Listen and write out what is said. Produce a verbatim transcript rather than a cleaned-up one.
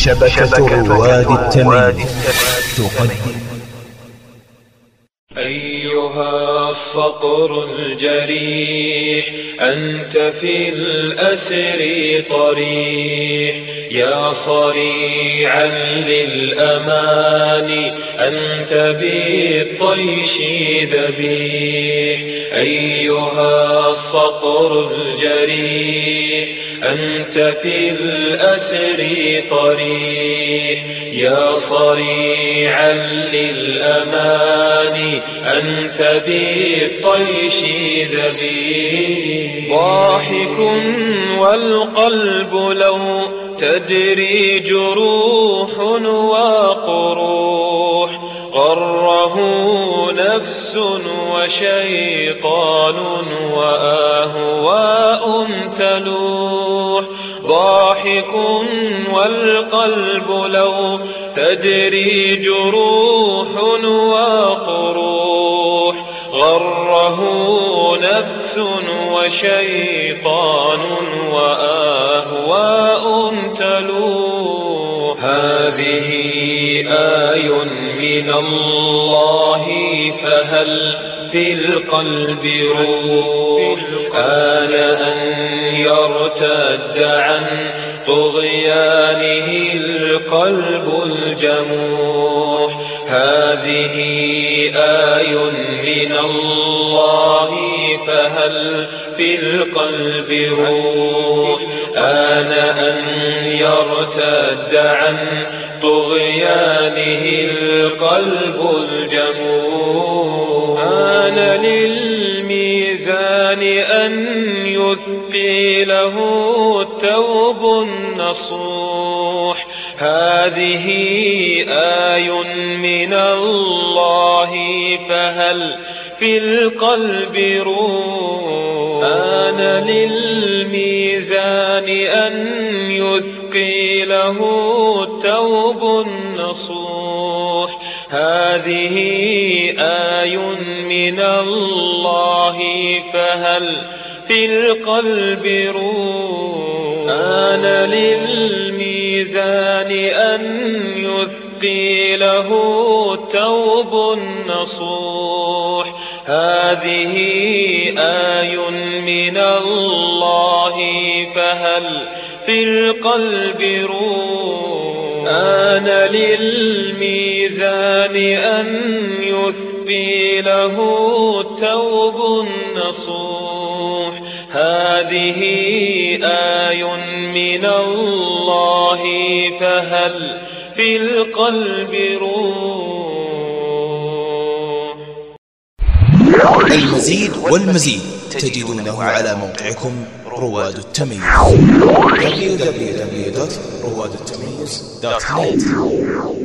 شبكة رواد التمييز تقدم. أيها الصقر الجريح أنت في الأسر طريح، يا صريعا للأمان أنت بالطيش ذبيح. أيها الصقر الجريح أنت في الأسر طريح، يا صريعا للأمان أنت بالطيش ذبيح. ضاحك والقلب لو تدري جروح وقروح، غره نفس وشيطان وأهواء تلوح. ضاحك والقلب لو تدري جروح وقروح، غره نفس وشيطان وأهواء تلوح. هذه آي من الله فهل في القلب روح، آن أن يرتد عن طغيانه القلب الجموح. هذه آي من الله فهل في القلب روح، آن أن يرتد عن طغيانه القلب الجموح. آن للميزان أن يثقله التوب النصوح. هذه آي من الله فهل في القلب روح، آن للميزان أن يثقله التوب النصوح. هذه آي من الله فهل في القلب روح، آن للميزان أن يثقله التوب النصوح. هذه آي من الله فهل في القلب روح، آن للميزان أن يثقله التوب النصوح. هذه آي من الله فهل في القلب روح. المزيد والمزيد تجدونه على موقعكم رواد التمييز دبليو دبليو دبليو دوت رواد التمييز دوت نت.